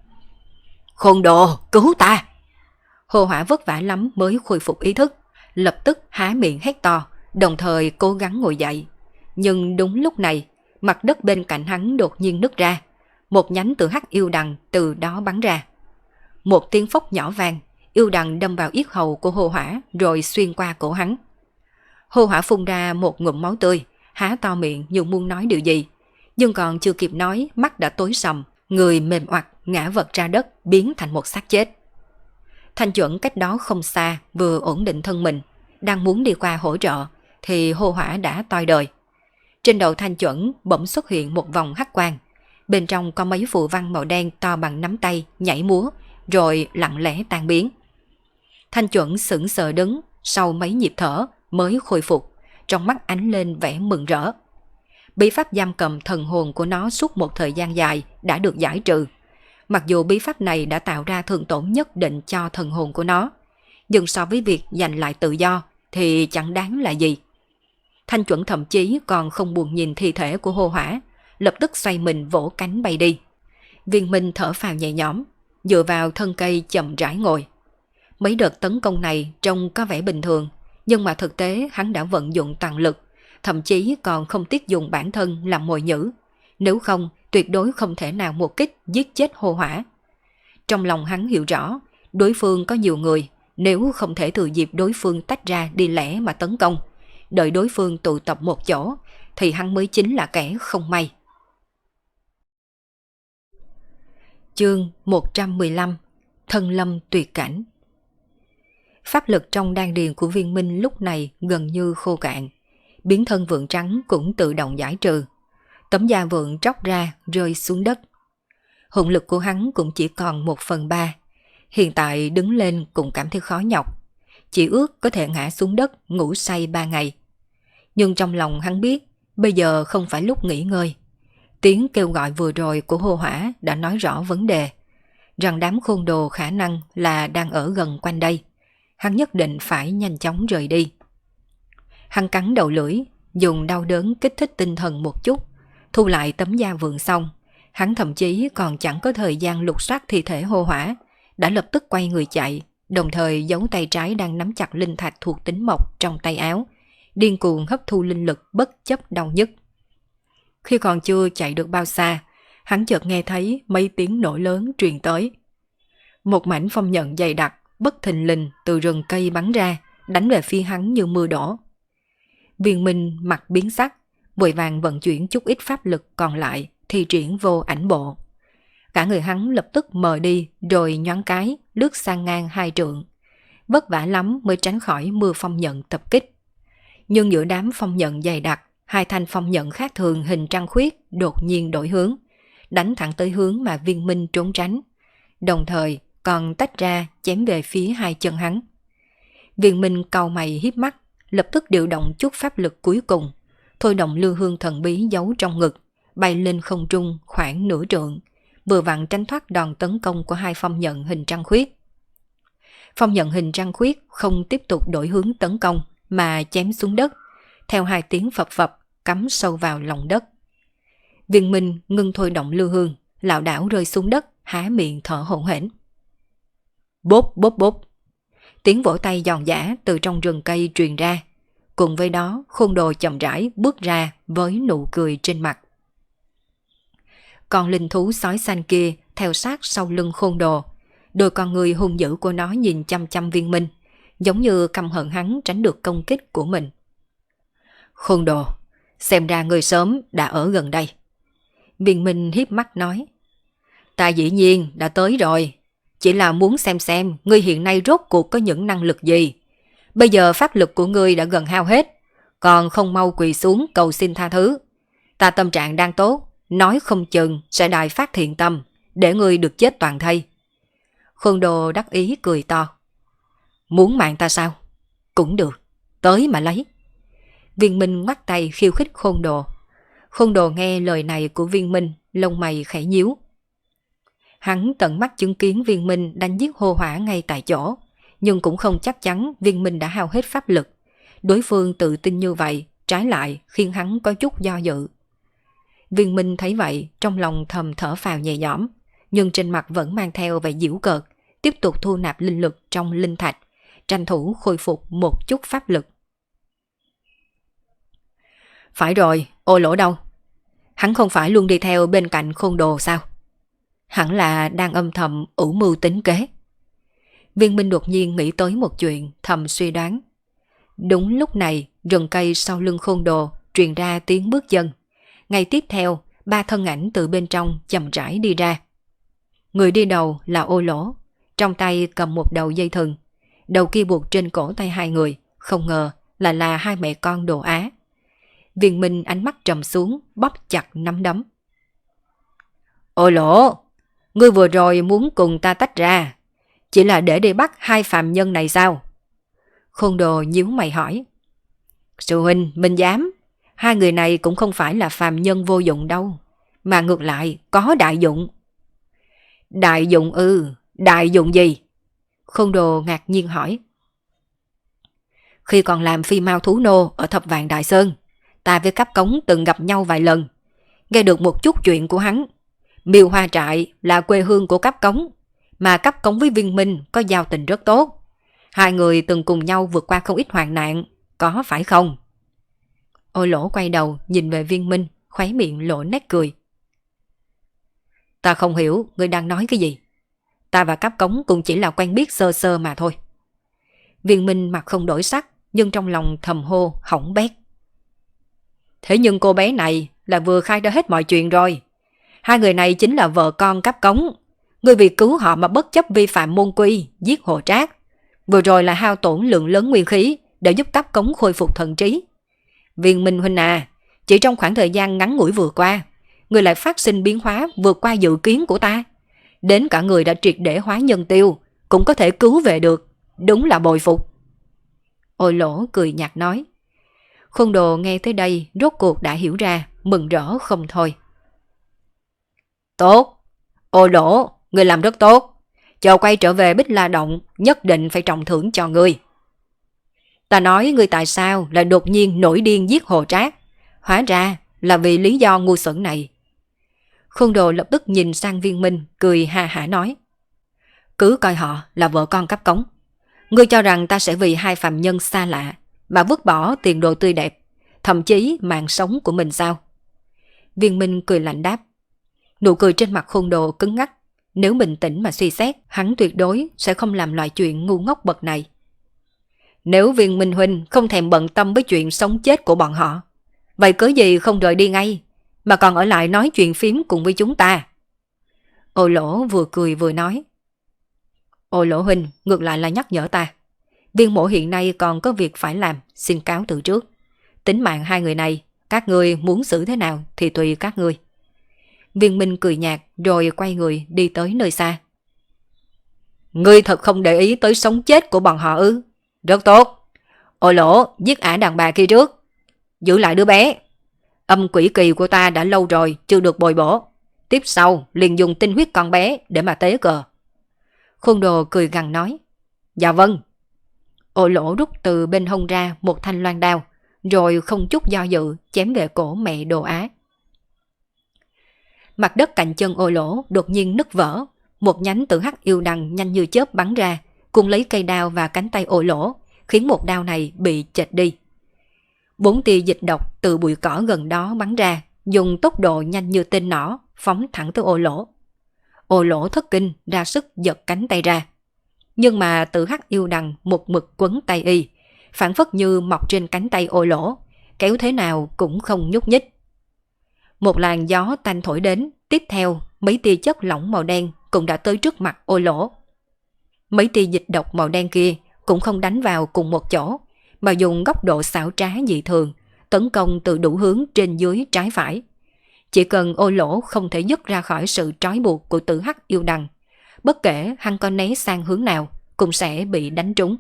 Khôn đồ, cứu ta! Hồ Hỏa vất vả lắm mới khôi phục ý thức, lập tức há miệng hét to, đồng thời cố gắng ngồi dậy. Nhưng đúng lúc này, mặt đất bên cạnh hắn đột nhiên nứt ra, một nhánh từ hắc yêu đằng từ đó bắn ra. Một tiếng phốc nhỏ vang, yêu đằng đâm vào yết hầu của Hồ Hỏa rồi xuyên qua cổ hắn. Hồ Hỏa phun ra một ngụm máu tươi, há to miệng như muốn nói điều gì, nhưng còn chưa kịp nói, mắt đã tối sầm, người mềm oặt ngã vật ra đất, biến thành một xác chết. Thanh Chuẩn cách đó không xa vừa ổn định thân mình, đang muốn đi qua hỗ trợ thì Hồ Hỏa đã toi đời. Trên đầu Thanh Chuẩn bỗng xuất hiện một vòng hắc quang, bên trong có mấy phù văn màu đen to bằng nắm tay nhảy múa, rồi lặng lẽ tan biến. Thanh Chuẩn sững sờ đứng, sau mấy nhịp thở mới khôi phục, trong mắt ánh lên vẻ mừng rỡ. Bí pháp giam cầm thần hồn của nó suốt một thời gian dài đã được giải trừ. Mặc dù bí pháp này đã tạo ra thương tổn nhất định cho thần hồn của nó, nhưng so với việc giành lại tự do thì chẳng đáng là gì. Thanh Chuẩn thậm chí còn không buồn nhìn thi thể của Hồ Hỏa, lập tức xoay mình vỗ cánh bay đi. Viên Minh thở phào nhẹ nhõm, dựa vào thân cây chậm rãi ngồi. Mấy đợt tấn công này trông có vẻ bình thường, nhưng mà thực tế hắn đã vận dụng toàn lực, thậm chí còn không tiếc dùng bản thân làm mồi nhử. Nếu không, tuyệt đối không thể nào một kích giết chết Hồ Hỏa. Trong lòng hắn hiểu rõ, đối phương có nhiều người, nếu không thể thừa dịp đối phương tách ra đi lẻ mà tấn công, đợi đối phương tụ tập một chỗ, thì hắn mới chính là kẻ không may. Chương 115: Thân lâm tuyệt cảnh. Pháp lực trong đan điền của Viên Minh lúc này gần như khô cạn, biến thân vượn trắng cũng tự động giải trừ. Tấm da vượn tróc ra rơi xuống đất. Hồn lực của hắn cũng chỉ còn 1/3. Hiện tại đứng lên cũng cảm thấy khó nhọc, chỉ ước có thể ngã xuống đất ngủ say 3 ngày. Nhưng trong lòng hắn biết bây giờ không phải lúc nghỉ ngơi. Tiếng kêu gọi vừa rồi của Hồ Hỏa đã nói rõ vấn đề, rằng đám khôn đồ khả năng là đang ở gần quanh đây. Hắn nhất định phải nhanh chóng rời đi. Hắn cắn đầu lưỡi, dùng đau đớn kích thích tinh thần một chút, thu lại tấm da vượn xong. Hắn thậm chí còn chẳng có thời gian lục soát thi thể Hồ Hỏa, đã lập tức quay người chạy, đồng thời giấu tay trái đang nắm chặt linh thạch thuộc tính mộc trong tay áo, điên cuồng hấp thu linh lực bất chấp đau nhức. Khi còn chưa chạy được bao xa, hắn chợt nghe thấy mấy tiếng nổ lớn truyền tới. Một mảnh phong nhận dày đặc bất thình lình từ rừng cây bắn ra, đánh về phía hắn như mưa đổ. Viên Minh mặt biến sắc, vội vàng vận chuyển chút ít pháp lực còn lại, thi triển vô ảnh bộ. Cả người hắn lập tức mờ đi, rồi nhoáng cái lướt sang ngang 2 trượng. Vất vả lắm mới tránh khỏi mưa phong nhận tập kích. Nhưng giữa đám phong nhận dày đặc, 2 thanh phong nhận khác thường hình trăng khuyết đột nhiên đổi hướng, đánh thẳng tới hướng mà Viên Minh trốn tránh, đồng thời còn tách ra chém về phía 2 chân hắn. Viên Minh cau mày híp mắt, lập tức điều động chút pháp lực cuối cùng, thôi động lưu hương thần bí giấu trong ngực, bay lên không trung khoảng nửa trượng, vừa vặn tránh thoát đòn tấn công của 2 phong nhận hình trăng khuyết. Phong nhận hình trăng khuyết không tiếp tục đổi hướng tấn công mà chém xuống đất, theo hai tiếng phập phập cắm sâu vào lòng đất. Viên Minh ngưng thôi động lưu hương, lảo đảo rơi xuống đất, há miệng thở hổn hển. Bốp bốp bốp. Tiếng vỗ tay giòn giã từ trong rừng cây truyền ra. Cùng với đó, Khôn Đồ chậm rãi bước ra với nụ cười trên mặt. Con linh thú sói xanh kia theo sát sau lưng Khôn Đồ. Đôi con người hung dữ của nó nhìn chăm chăm Viên Minh, giống như căm hận hắn tránh được công kích của mình. Khôn Đồ, xem ra người sớm đã ở gần đây. Viên Minh hiếp mắt nói. Ta dĩ nhiên đã tới rồi, chỉ là muốn xem ngươi hiện nay rốt cuộc có những năng lực gì. Bây giờ pháp lực của ngươi đã gần hao hết, còn không mau quỳ xuống cầu xin tha thứ. Ta tâm trạng đang tốt, nói không chừng sẽ đại phát thiện tâm, để ngươi được chết toàn thây. Khôn Đồ đắc ý cười to. Muốn mạng ta sao? Cũng được, tới mà lấy. Viên Minh ngoắt tay khiêu khích Khôn Đồ. Khôn Đồ nghe lời này của Viên Minh, lông mày khẽ nhíu. Hắn tận mắt chứng kiến Viên Minh đánh giết Hô Hỏa ngay tại chỗ, nhưng cũng không chắc chắn Viên Minh đã hao hết pháp lực. Đối phương tự tin như vậy, trái lại khiến hắn có chút do dự. Viên Minh thấy vậy, trong lòng thầm thở phào nhẹ nhõm, nhưng trên mặt vẫn mang theo vẻ giễu cợt, tiếp tục thu nạp linh lực trong linh thạch, tranh thủ khôi phục một chút pháp lực. Phải rồi, Ô Lỗ đâu? Hắn không phải luôn đi theo bên cạnh Khôn Đồ sao? Hẳn là đang âm thầm ủ mưu tính kế. Viên Minh đột nhiên nghĩ tới một chuyện, thầm suy đoán. Đúng lúc này, rừng cây sau lưng Khôn Đồ truyền ra tiếng bước chân. Ngay tiếp theo, ba thân ảnh từ bên trong chậm rãi đi ra. Người đi đầu là Ô Lỗ, trong tay cầm một đầu dây thừng. Đầu kia buộc trên cổ tay hai người, không ngờ là hai mẹ con Đồ Á. Viên Minh ánh mắt trầm xuống, bóp chặt nắm đấm. Ô Lỗ, ngươi vừa rồi muốn cùng ta tách ra, chỉ là để đi bắt hai phàm nhân này sao? Khôn Đồ nhíu mày hỏi. Sư huynh, mình dám, hai người này cũng không phải là phàm nhân vô dụng đâu, mà ngược lại có đại dụng. Đại dụng ư? Đại dụng gì? Khôn Đồ ngạc nhiên hỏi. Khi còn làm phi mao thú nô ở Thập Vạn Đại Sơn, ta với Cấp Cống từng gặp nhau vài lần, nghe được một chút chuyện của hắn. Miêu Hoa Trại là quê hương của Cấp Cống, mà Cấp Cống với Viên Minh có giao tình rất tốt. Hai người từng cùng nhau vượt qua không ít hoạn nạn, có phải không? Ô Lỗ quay đầu nhìn về Viên Minh, khóe miệng lộ nét cười. Ta không hiểu ngươi đang nói cái gì. Ta và Cấp Cống cũng chỉ là quen biết sơ sơ mà thôi. Viên Minh mặt không đổi sắc, nhưng trong lòng thầm hô hỏng bét. Thế nhưng cô bé này là vừa khai ra hết mọi chuyện rồi. Hai người này chính là vợ con Cấp Cống. Ngươi vì cứu họ mà bất chấp vi phạm môn quy, giết Hồ Trác. Vừa rồi là hao tổn lượng lớn nguyên khí để giúp Cấp Cống khôi phục thần trí. Viên Minh huynh à, chỉ trong khoảng thời gian ngắn ngủi vừa qua, ngươi lại phát sinh biến hóa vượt qua dự kiến của ta. Đến cả người đã triệt để hóa nhân tiêu cũng có thể cứu về được, đúng là bội phục. Ô Lỗ cười nhạt nói. Khôn Đồ nghe tới đây rốt cuộc đã hiểu ra, mừng rỡ không thôi. Tốt, Ô Lỗ, ngươi làm rất tốt. Chờ quay trở về Bích La Động, nhất định phải trọng thưởng cho ngươi. Ta nói ngươi tại sao lại đột nhiên nổi điên giết Hồ Trác? Hóa ra là vì lý do ngu xuẩn này. Khôn Đồ lập tức nhìn sang Viên Minh, cười ha hả nói. Cứ coi họ là vợ con Cấp Cống. Ngươi cho rằng ta sẽ vì hai phàm nhân xa lạ mà vứt bỏ tiền đồ tươi đẹp, thậm chí mạng sống của mình sao? Viên Minh cười lạnh đáp. Nụ cười trên mặt Khôn Đồ cứng ngắc. Nếu bình tĩnh mà suy xét, hắn tuyệt đối sẽ không làm loại chuyện ngu ngốc bậc này. Nếu Viên Minh huynh không thèm bận tâm với chuyện sống chết của bọn họ, vậy cớ gì không rời đi ngay, mà còn ở lại nói chuyện phím cùng với chúng ta? Ô Lỗ vừa cười vừa nói. Ô Lỗ huynh ngược lại là nhắc nhở ta. Viên mỗ hiện nay còn có việc phải làm, xin cáo từ trước. Tính mạng hai người này, các ngươi muốn xử thế nào thì tùy các ngươi. Viên Minh cười nhạt rồi quay người đi tới nơi xa. Ngươi thật không để ý tới sống chết của bọn họ ư? Rất tốt. Ô Lỗ, giết ả đàn bà kia trước. Giữ lại đứa bé. Âm quỷ kỳ của ta đã lâu rồi chưa được bồi bổ. Tiếp sau liền dùng tinh huyết con bé để mà tế cờ. Khôn Đồ cười gằn nói. Dạ vâng. Ô lỗ rút từ bên hông ra một thanh loan đao, rồi không chút do dự chém về cổ mẹ Đồ Á. Mặt đất cạnh chân ô lỗ đột nhiên nứt vỡ, một nhánh tử hắc yêu đằng nhanh như chớp bắn ra, cùng lấy cây đao và cánh tay ô lỗ, khiến một đao này bị chệch đi. 4 tia dịch độc từ bụi cỏ gần đó bắn ra, dùng tốc độ nhanh như tên nỏ, phóng thẳng tới ô lỗ. Ô lỗ thất kinh, ra sức giật cánh tay ra. Nhưng mà tử hắc yêu đằng một mực quấn tay y, phản phất như mọc trên cánh tay ô lỗ, kéo thế nào cũng không nhúc nhích. Một làn gió tanh thổi đến, tiếp theo mấy tia chất lỏng màu đen cũng đã tới trước mặt ô lỗ. Mấy tia dịch độc màu đen kia cũng không đánh vào cùng một chỗ, mà dùng góc độ xảo trá dị thường, tấn công từ đủ hướng trên dưới trái phải. Chỉ cần ô lỗ không thể dứt ra khỏi sự trói buộc của tử hắc yêu đằng, bất kể hắn có né sang hướng nào cũng sẽ bị đánh trúng.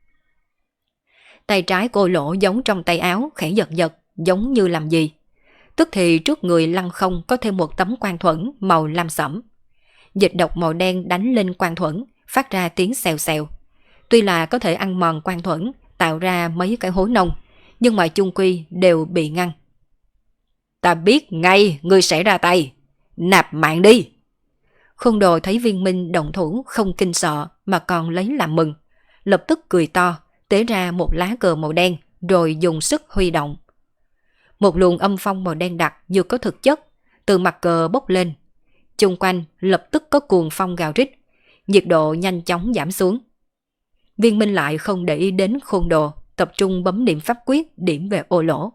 Tay trái của ô lỗ giống trong tay áo khẽ giật giật, giống như làm gì. Tức thì trước người lăng không có thêm một tấm quan thuẫn màu lam sẫm. Dịch độc màu đen đánh lên quan thuẫn, phát ra tiếng xèo xèo. Tuy là có thể ăn mòn quan thuẫn, tạo ra mấy cái hố nông, nhưng mà chung quy đều bị ngăn. Ta biết ngay ngươi sẽ ra tay, nạp mạng đi. Khôn Đồ thấy Viên Minh động thủ không kinh sợ mà còn lấy làm mừng, lập tức cười to, tế ra một lá cờ màu đen rồi dùng sức huy động. Một luồng âm phong màu đen đặc như có thực chất từ mặt cờ bốc lên, chung quanh lập tức có cuồng phong gào rít, nhiệt độ nhanh chóng giảm xuống. Viên Minh lại không để ý đến Khôn Đồ, tập trung bấm niệm pháp quyết điểm về ô lỗ.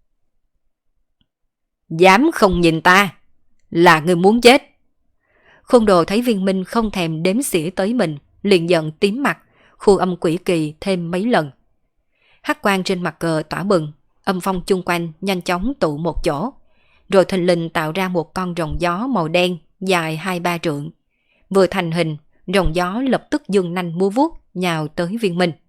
Dám không nhìn ta, là người muốn chết. Khôn Đồ thấy Viên Minh không thèm đếm xỉa tới mình, liền giận tím mặt, khu âm quỷ kỳ thêm mấy lần. Hắc quang trên mặt cờ tỏa bừng, âm phong chung quanh nhanh chóng tụ một chỗ, rồi thình lình tạo ra một con rồng gió màu đen dài 2-3 trượng. Vừa thành hình, rồng gió lập tức dương nanh múa vuốt nhào tới Viên Minh.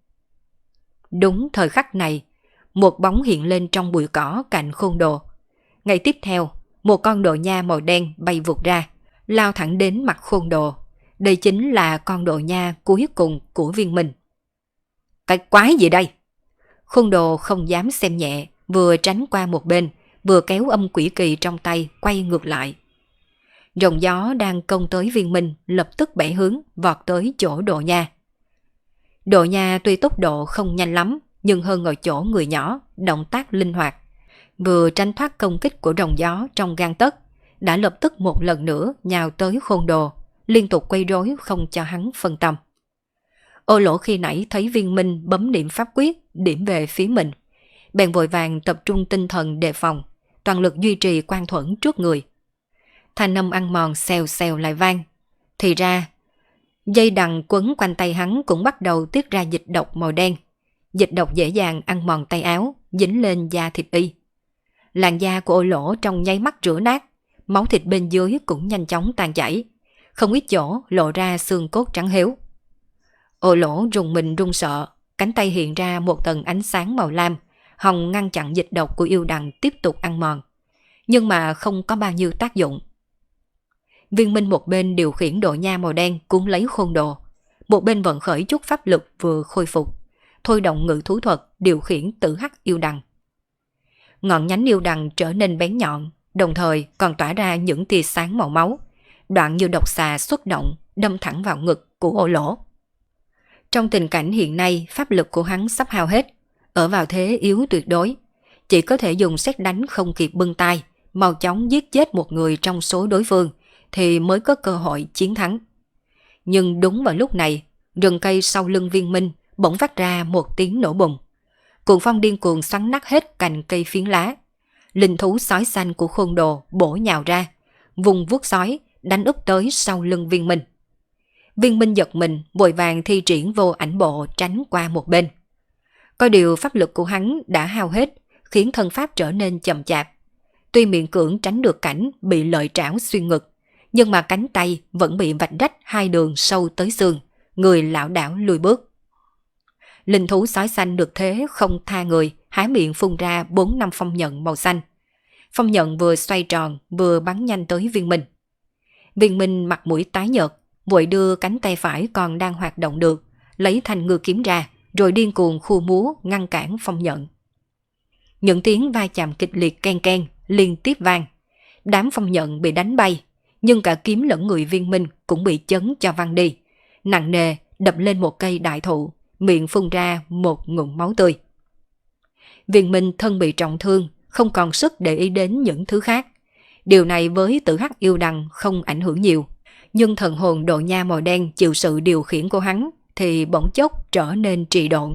Đúng thời khắc này, một bóng hiện lên trong bụi cỏ cạnh Khôn Đồ. Ngay tiếp theo, một con đồ nha màu đen bay vụt ra, lao thẳng đến mặt Khôn Đồ. Đây chính là con đồ nha cuối cùng của Viên Minh. Cái quái gì đây? Khôn Đồ không dám xem nhẹ, vừa tránh qua một bên, vừa kéo âm quỷ kỳ trong tay quay ngược lại. Rồng gió đang công tới Viên Minh lập tức bẻ hướng vọt tới chỗ đồ nha. Đồ nha tuy tốc độ không nhanh lắm, nhưng hơn ở chỗ người nhỏ, động tác linh hoạt. Vừa tránh thoát công kích của rồng gió trong gang tấc, đã lập tức một lần nữa nhào tới Khôn Đồ, liên tục quay rối không cho hắn phân tâm. Ô lỗ khi nãy thấy Viên Minh bấm niệm pháp quyết điểm về phía mình, bèn vội vàng tập trung tinh thần đề phòng, toàn lực duy trì quan thuẫn trước người. Thanh âm ăn mòn xèo xèo lại vang. Thì ra, dây đằng quấn quanh tay hắn cũng bắt đầu tiết ra dịch độc màu đen. Dịch độc dễ dàng ăn mòn tay áo, dính lên da thịt y. Làn da của ô lỗ trong nháy mắt rửa nát, máu thịt bên dưới cũng nhanh chóng tan chảy, không ít chỗ lộ ra xương cốt trắng héo. Ô lỗ rùng mình run sợ, cánh tay hiện ra một tầng ánh sáng màu lam, hòng ngăn chặn dịch độc của yêu đằng tiếp tục ăn mòn. Nhưng mà không có bao nhiêu tác dụng. Viên Minh một bên điều khiển đồ nha màu đen cuốn lấy Khôn Đồ, một bên vận khởi chút pháp lực vừa khôi phục, thôi động ngự thú thuật điều khiển tử hắc yêu đằng. Ngọn nhánh yêu đằng trở nên bén nhọn, đồng thời còn tỏa ra những tia sáng màu máu, đoạn như độc xà xuất động, đâm thẳng vào ngực của ô lỗ. Trong tình cảnh hiện nay, pháp lực của hắn sắp hao hết, ở vào thế yếu tuyệt đối, chỉ có thể dùng sét đánh không kịp bưng tay, mau chóng giết chết một người trong số đối phương thì mới có cơ hội chiến thắng. Nhưng đúng vào lúc này, rừng cây sau lưng Viên Minh bỗng phát ra một tiếng nổ bùng. Cuồng phong điên cuồng xoắn nát hết cành cây phiến lá. Linh thú sói xanh của Khôn Đồ bổ nhào ra, vùng vuốt sói đánh úp tới sau lưng Viên Minh. Viên Minh giật mình, vội vàng thi triển vô ảnh bộ tránh qua một bên. Có điều pháp lực của hắn đã hao hết, khiến thân pháp trở nên chậm chạp. Tuy miễn cưỡng tránh được cảnh bị lợi trảo xuyên ngực, nhưng mà cánh tay vẫn bị vạch rách hai đường sâu tới xương, người lảo đảo lùi bước. Linh thú sói xanh được thế không tha người, há miệng phun ra 4-5 phong nhận màu xanh. Phong nhận vừa xoay tròn vừa bắn nhanh tới Viên Minh. Viên Minh mặt mũi tái nhợt, vội đưa cánh tay phải còn đang hoạt động được, lấy thanh ngư kiếm ra, rồi điên cuồng khu múa ngăn cản Phong Nhận. Những tiếng va chạm kịch liệt ken ken liên tiếp vang. Đám Phong Nhận bị đánh bay, nhưng cả kiếm lẫn người Viên Minh cũng bị chấn cho văng đi, nặng nề đập lên một cây đại thụ, miệng phun ra một ngụm máu tươi. Viên Minh thân bị trọng thương, không còn sức để ý đến những thứ khác. Điều này với Tử Hắc Yêu Đằng không ảnh hưởng nhiều, nhưng thần hồn Độ Nha màu đen chịu sự điều khiển của hắn thì bỗng chốc trở nên trì độn.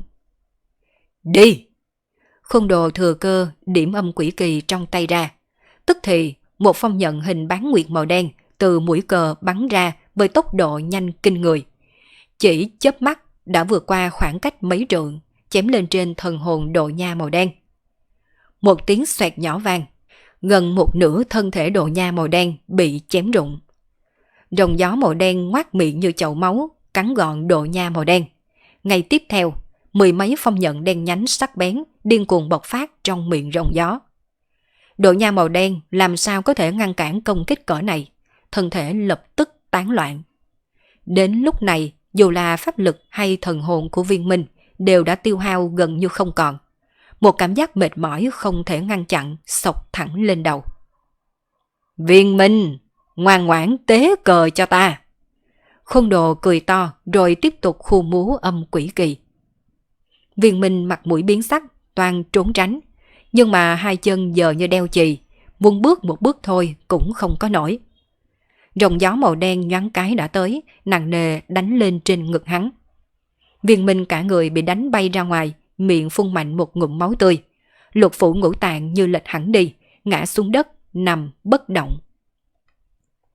Đi! Khôn Đồ thừa cơ điểm âm quỷ kỳ trong tay ra. Tức thì một phong nhận hình bán nguyệt màu đen từ mũi cờ bắn ra với tốc độ nhanh kinh người. Chỉ chớp mắt đã vượt qua khoảng cách mấy trượng, chém lên trên thần hồn Độ Nha màu đen. Một tiếng xoẹt nhỏ vang, gần một nửa thân thể Độ Nha màu đen bị chém rụng. Rồng gió màu đen ngoác miệng như chậu máu, cắn gọn Độ Nha màu đen. Ngay tiếp theo, mười mấy phong nhận đen nhánh sắc bén điên cuồng bộc phát trong miệng rồng gió. Độ Nha màu đen làm sao có thể ngăn cản công kích cỡ này, thân thể lập tức tán loạn. Đến lúc này, dù là pháp lực hay thần hồn của Viên Minh đều đã tiêu hao gần như không còn. Một cảm giác mệt mỏi không thể ngăn chặn xộc thẳng lên đầu. Viên Minh, ngoan ngoãn tế cờ cho ta. Khôn Đồ cười to rồi tiếp tục khu múa âm quỷ kỳ. Viên Minh mặt mũi biến sắc, toàn trốn tránh, nhưng mà hai chân giờ như đeo chì, muốn bước một bước thôi cũng không có nổi. Rồng gió màu đen nhoáng cái đã tới, nặng nề đánh lên trên ngực hắn. Viên Minh cả người bị đánh bay ra ngoài, miệng phun mạnh một ngụm máu tươi. Lục phủ ngũ tạng như lệch hẳn đi, ngã xuống đất, nằm bất động.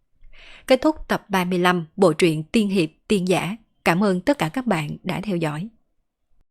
Kết thúc tập 35 bộ truyện Tiên Hiệp Tiên Giả. Cảm ơn tất cả các bạn đã theo dõi.